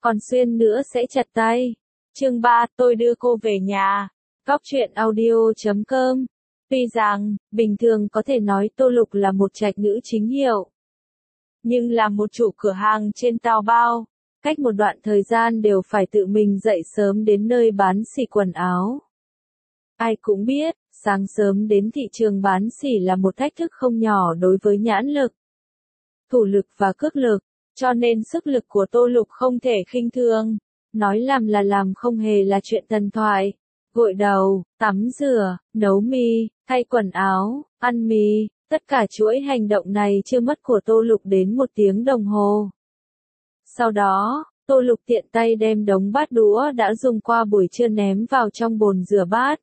còn xuyên nữa sẽ chặt tay. Chương 3, tôi đưa cô về nhà. Góc truyện audio.com. Tuy rằng, bình thường có thể nói Tô Lục là một trạch nữ chính hiệu, nhưng là một chủ cửa hàng trên Taobao, cách một đoạn thời gian đều phải tự mình dậy sớm đến nơi bán xỉ quần áo. Ai cũng biết, sáng sớm đến thị trường bán xỉ là một thách thức không nhỏ đối với nhãn lực, thủ lực và cước lực, cho nên sức lực của Tô Lục không thể khinh thường. Nói làm là làm không hề là chuyện thần thoại. Gội đầu, tắm rửa, nấu mì, thay quần áo, ăn mì, tất cả chuỗi hành động này chưa mất của Tô Lục đến 1 tiếng đồng hồ. Sau đó, Tô Lục tiện tay đem đống bát đũa đã dùng qua buổi trưa ném vào trong bồn rửa bát.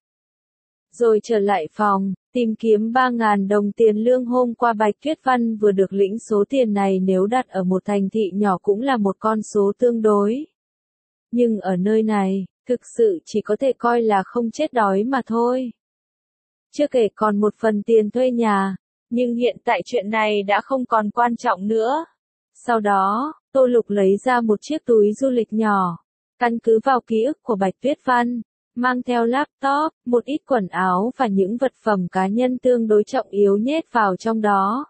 Rồi trở lại phòng, tìm kiếm 3.000 đồng tiền lương hôm qua Bạch Tuyết Văn vừa được lĩnh. Số tiền này nếu đặt ở một thành thị nhỏ cũng là một con số tương đối. Nhưng ở nơi này, thực sự chỉ có thể coi là không chết đói mà thôi. Chưa kể còn một phần tiền thuê nhà, nhưng hiện tại chuyện này đã không còn quan trọng nữa. Sau đó, Tô Lục lấy ra một chiếc túi du lịch nhỏ, căn cứ vào ký ức của Bạch Tuyết Văn, mang theo laptop, một ít quần áo và những vật phẩm cá nhân tương đối trọng yếu nhét vào trong đó.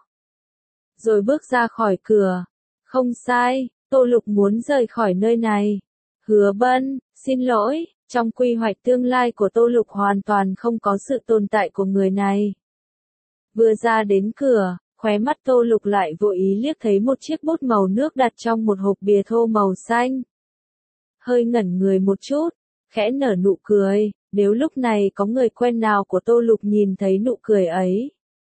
Rồi bước ra khỏi cửa. Không sai, Tô Lục muốn rời khỏi nơi này. Hứa Bân, xin lỗi, trong quy hoạch tương lai của Tô Lục hoàn toàn không có sự tồn tại của người này. Vừa ra đến cửa, khóe mắt Tô Lục lại vô ý liếc thấy một chiếc bút màu nước đặt trong một hộp bìa thô màu xanh. Hơi ngẩn người một chút, khẽ nở nụ cười, nếu lúc này có người quen nào của Tô Lục nhìn thấy nụ cười ấy.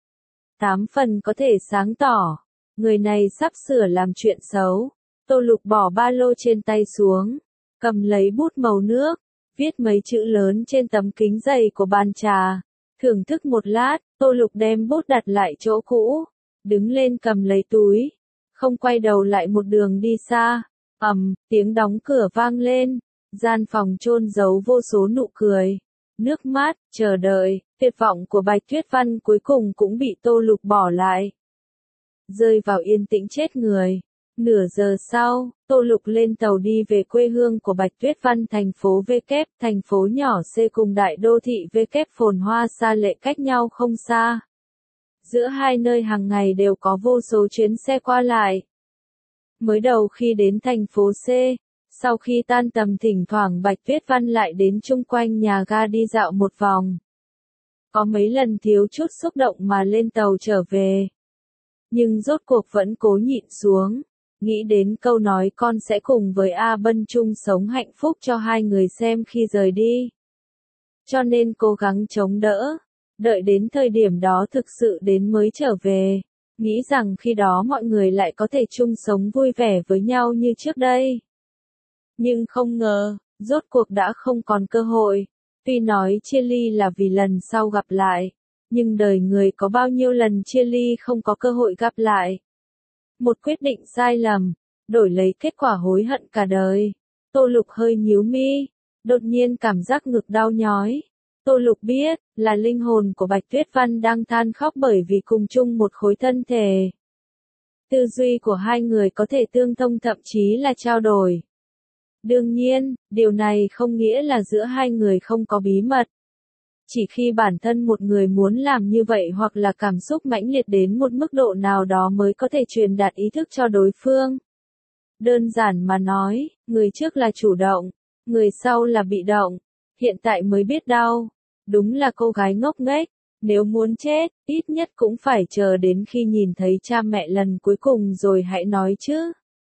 8 phần có thể sáng tỏ, người này sắp sửa làm chuyện xấu. Tô Lục bỏ ba lô trên tay xuống, cầm lấy bút màu nước, viết mấy chữ lớn trên tấm kính dày của bàn trà. Thưởng thức một lát, Tô Lục đem bút đặt lại chỗ cũ, đứng lên cầm lấy túi, không quay đầu lại một đường đi xa. Tiếng đóng cửa vang lên, gian phòng chôn giấu vô số nụ cười, nước mắt, chờ đợi, tuyệt vọng của Bạch Tuyết Văn cuối cùng cũng bị Tô Lục bỏ lại. Rơi vào yên tĩnh chết người. Nửa giờ sau, Tô Lục lên tàu đi về quê hương của Bạch Tuyết Văn, thành phố V, thành phố nhỏ C cùng đại đô thị V phồn hoa xa lệ cách nhau không xa. Giữa hai nơi hàng ngày đều có vô số chuyến xe qua lại. Mới đầu khi đến thành phố C, sau khi tan tầm thỉnh thoảng Bạch Tuyết Văn lại đến chung quanh nhà ga đi dạo một vòng. Có mấy lần thiếu chút xúc động mà lên tàu trở về. Nhưng rốt cuộc vẫn cố nhịn xuống. Nghĩ đến câu nói con sẽ cùng với A Bân chung sống hạnh phúc cho hai người xem khi rời đi. Cho nên cố gắng chống đỡ, đợi đến thời điểm đó thực sự đến mới trở về, nghĩ rằng khi đó mọi người lại có thể chung sống vui vẻ với nhau như trước đây. Nhưng không ngờ, rốt cuộc đã không còn cơ hội. Tuy nói chia ly là vì lần sau gặp lại, nhưng đời người có bao nhiêu lần chia ly không có cơ hội gặp lại. Một quyết định sai lầm, đổi lấy kết quả hối hận cả đời. Tô Lục hơi nhíu mi, đột nhiên cảm giác ngực đau nhói. Tô Lục biết, là linh hồn của Bạch Tuyết Văn đang than khóc bởi vì cùng chung một khối thân thể. Tư duy của hai người có thể tương thông, thậm chí là trao đổi. Đương nhiên, điều này không nghĩa là giữa hai người không có bí mật. Chỉ khi bản thân một người muốn làm như vậy hoặc là cảm xúc mãnh liệt đến một mức độ nào đó mới có thể truyền đạt ý thức cho đối phương. Đơn giản mà nói, người trước là chủ động, người sau là bị động. Hiện tại mới biết đau. Đúng là cô gái ngốc nghếch. Nếu muốn chết, ít nhất cũng phải chờ đến khi nhìn thấy cha mẹ lần cuối cùng rồi hãy nói chứ.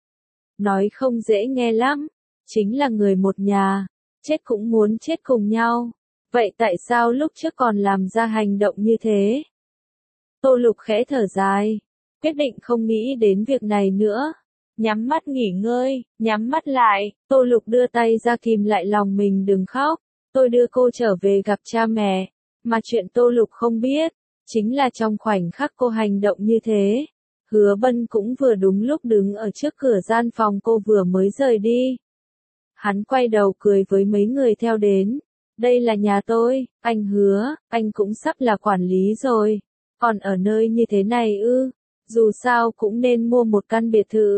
Nói không dễ nghe lắm. Chính là người một nhà. Chết cũng muốn chết cùng nhau. Vậy tại sao lúc trước còn làm ra hành động như thế? Tô Lục khẽ thở dài, quyết định không nghĩ đến việc này nữa. Nhắm mắt nghỉ ngơi, nhắm mắt lại, Tô Lục đưa tay ra kìm lại lòng mình đừng khóc. Tôi đưa cô trở về gặp cha mẹ, mà chuyện Tô Lục không biết, chính là trong khoảnh khắc cô hành động như thế. Hứa Bân cũng vừa đúng lúc đứng ở trước cửa gian phòng cô vừa mới rời đi. Hắn quay đầu cười với mấy người theo đến. Đây là nhà tôi, anh Hứa, anh cũng sắp là quản lý rồi. Còn ở nơi như thế này ư, dù sao cũng nên mua một căn biệt thự.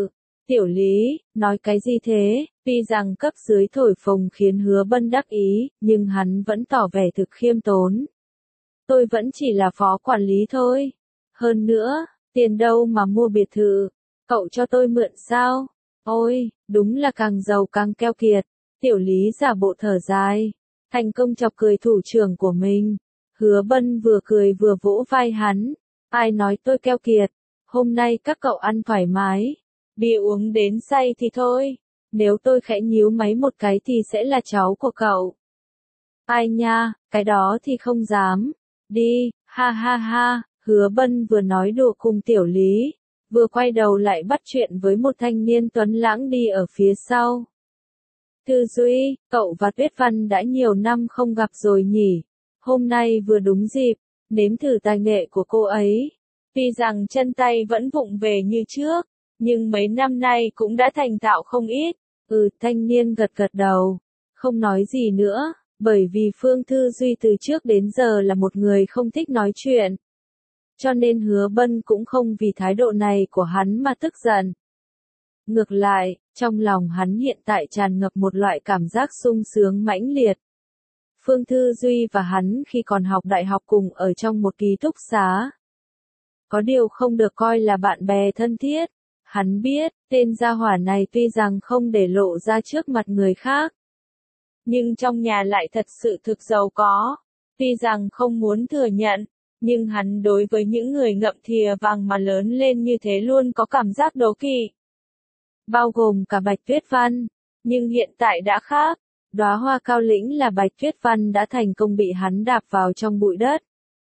Tiểu Lý, nói cái gì thế? Tuy rằng cấp dưới thổi phồng khiến Hứa Bân đắc ý, nhưng hắn vẫn tỏ vẻ thực khiêm tốn. Tôi vẫn chỉ là phó quản lý thôi. Hơn nữa, tiền đâu mà mua biệt thự, cậu cho tôi mượn sao? Ôi, đúng là càng giàu càng keo kiệt. Tiểu Lý giả bộ thở dài, thành công chọc cười thủ trưởng của mình. Hứa Bân vừa cười vừa vỗ vai hắn. Ai nói tôi keo kiệt? Hôm nay các cậu ăn thoải mái. Bia uống đến say thì thôi. Nếu tôi khẽ nhíu máy một cái thì sẽ là cháu của cậu. Ai nha, cái đó thì không dám. Đi, ha ha ha. Hứa Bân vừa nói đùa cùng Tiểu Lý, vừa quay đầu lại bắt chuyện với một thanh niên tuấn lãng đi ở phía sau. Thư Duy, cậu và Tuyết Văn đã nhiều năm không gặp rồi nhỉ? Hôm nay vừa đúng dịp, nếm thử tài nghệ của cô ấy. Tuy rằng chân tay vẫn vụng về như trước, nhưng mấy năm nay cũng đã thành thạo không ít. Thanh niên gật gật đầu, không nói gì nữa, bởi vì Phương Thư Duy từ trước đến giờ là một người không thích nói chuyện. Cho nên Hứa Bân cũng không vì thái độ này của hắn mà tức giận. Ngược lại, trong lòng hắn hiện tại tràn ngập một loại cảm giác sung sướng mãnh liệt. Phương Thư Duy và hắn khi còn học đại học cùng ở trong một ký túc xá. Có điều không được coi là bạn bè thân thiết. Hắn biết, tên gia hỏa này tuy rằng không để lộ ra trước mặt người khác, nhưng trong nhà lại thật sự thực giàu có. Tuy rằng không muốn thừa nhận, nhưng hắn đối với những người ngậm thìa vàng mà lớn lên như thế luôn có cảm giác đố kỵ. Bao gồm cả Bạch Tuyết Văn, nhưng hiện tại đã khác. Đóa hoa cao lĩnh là Bạch Tuyết Văn đã thành công bị hắn đạp vào trong bụi đất.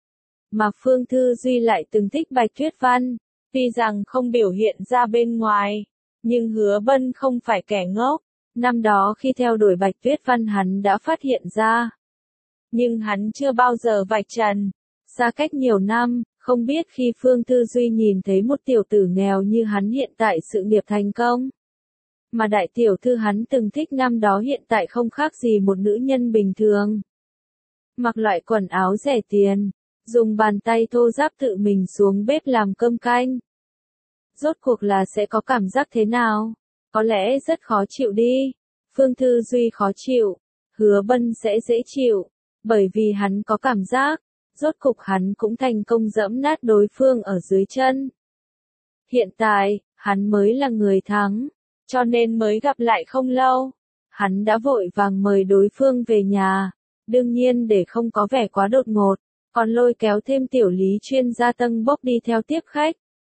Mà Phương Thư Duy lại từng thích Bạch Tuyết Văn, tuy rằng không biểu hiện ra bên ngoài, nhưng Hứa Bân không phải kẻ ngốc. Năm đó khi theo đuổi Bạch Tuyết Văn hắn đã phát hiện ra. Nhưng hắn chưa bao giờ vạch trần. Xa cách nhiều năm, không biết khi Phương Thư Duy nhìn thấy một tiểu tử nghèo như hắn hiện tại sự nghiệp thành công. Mà đại tiểu thư hắn từng thích năm đó hiện tại không khác gì một nữ nhân bình thường. Mặc loại quần áo rẻ tiền, dùng bàn tay thô ráp tự mình xuống bếp làm cơm canh. Rốt cuộc là sẽ có cảm giác thế nào? Có lẽ rất khó chịu đi. Phương Thư Duy khó chịu, Hứa Bân sẽ dễ chịu, bởi vì hắn có cảm giác, rốt cục hắn cũng thành công giẫm nát đối phương ở dưới chân. Hiện tại, hắn mới là người thắng, cho nên mới gặp lại không lâu. Hắn đã vội vàng mời đối phương về nhà, đương nhiên để không có vẻ quá đột ngột, còn lôi kéo thêm Tiểu Lý chuyên gia tân bốc đi theo tiếp khách.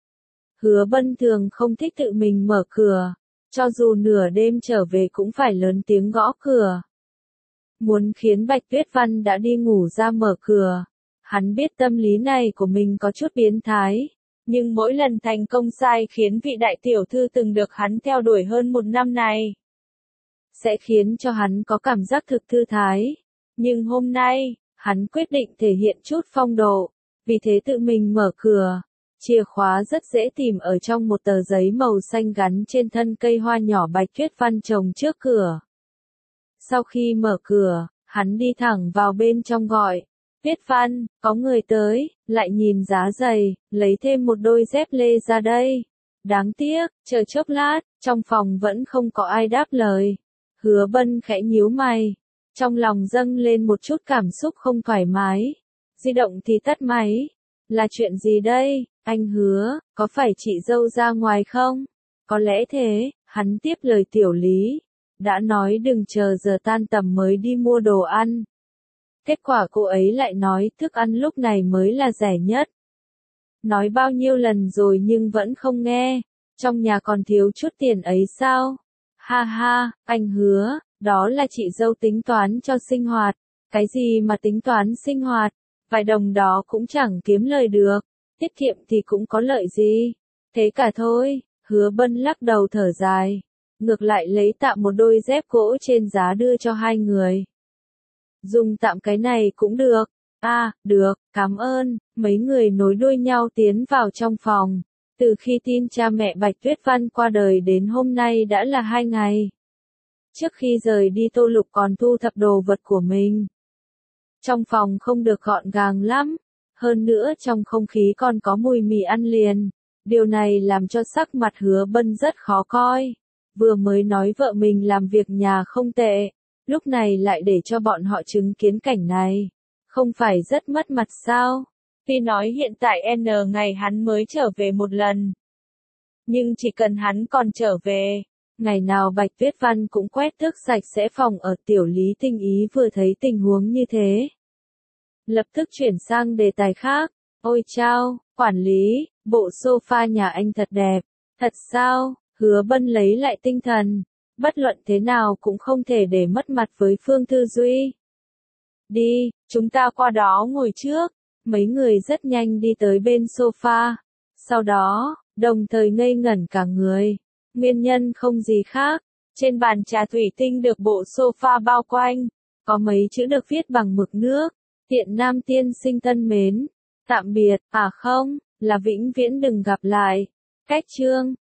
Hứa Bân thường không thích tự mình mở cửa, cho dù nửa đêm trở về cũng phải lớn tiếng gõ cửa. Muốn khiến Bạch Tuyết Văn đã đi ngủ ra mở cửa. Hắn biết tâm lý này của mình có chút biến thái, nhưng mỗi lần thành công sai khiến vị đại tiểu thư từng được hắn theo đuổi hơn một năm này, sẽ khiến cho hắn có cảm giác thực thư thái. Nhưng hôm nay, hắn quyết định thể hiện chút phong độ, vì thế tự mình mở cửa. Chìa khóa rất dễ tìm ở trong một tờ giấy màu xanh gắn trên thân cây hoa nhỏ Bạch Tuyết Văn trồng trước cửa. Sau khi mở cửa, hắn đi thẳng vào bên trong gọi. Tuyết Văn, có người tới, lại nhìn giá giày, lấy thêm một đôi dép lê ra đây. Đáng tiếc, chờ chốc lát, trong phòng vẫn không có ai đáp lời. Hứa Bân khẽ nhíu mày, trong lòng dâng lên một chút cảm xúc không thoải mái. Di động thì tắt máy. Là chuyện gì đây, anh Hứa, có phải chị dâu ra ngoài không? Có lẽ thế, hắn tiếp lời Tiểu Lý. Đã nói đừng chờ giờ tan tầm mới đi mua đồ ăn. Kết quả cô ấy lại nói thức ăn lúc này mới là rẻ nhất. Nói bao nhiêu lần rồi nhưng vẫn không nghe. Trong nhà còn thiếu chút tiền ấy sao? Ha ha, anh Hứa, đó là chị dâu tính toán cho sinh hoạt. Cái gì mà tính toán sinh hoạt? Vài đồng đó cũng chẳng kiếm lời được. Tiết kiệm thì cũng có lợi gì. Thế cả thôi. Hứa Bân lắc đầu thở dài. Ngược lại lấy tạm một đôi dép gỗ trên giá đưa cho hai người. Dùng tạm cái này cũng được. Được, cảm ơn. Mấy người nối đuôi nhau tiến vào trong phòng. Từ khi tin cha mẹ Bạch Tuyết Văn qua đời đến hôm nay đã là 2 ngày. Trước khi rời đi Tô Lục còn thu thập đồ vật của mình. Trong phòng không được gọn gàng lắm. Hơn nữa trong không khí còn có mùi mì ăn liền. Điều này làm cho sắc mặt Hứa Bân rất khó coi. Vừa mới nói vợ mình làm việc nhà không tệ, lúc này lại để cho bọn họ chứng kiến cảnh này. Không phải rất mất mặt sao? Tuy nói hiện tại N ngày hắn mới trở về một lần. Nhưng chỉ cần hắn còn trở về, ngày nào Bạch Tuyết Văn cũng quét tước sạch sẽ phòng ở. Tiểu Lý Tinh Ý vừa thấy tình huống như thế, lập tức chuyển sang đề tài khác. Ôi chao, quản lý, bộ sofa nhà anh thật đẹp. Thật sao? Hứa Bân lấy lại tinh thần. Bất luận thế nào cũng không thể để mất mặt với Phương Thư Duy. Đi, chúng ta qua đó ngồi trước. Mấy người rất nhanh đi tới bên sofa. Sau đó, đồng thời ngây ngẩn cả người. Nguyên nhân không gì khác. Trên bàn trà thủy tinh được bộ sofa bao quanh. Có mấy chữ được viết bằng mực nước. Tiện nam tiên sinh thân mến. Tạm biệt, à không, là vĩnh viễn đừng gặp lại. Cách chương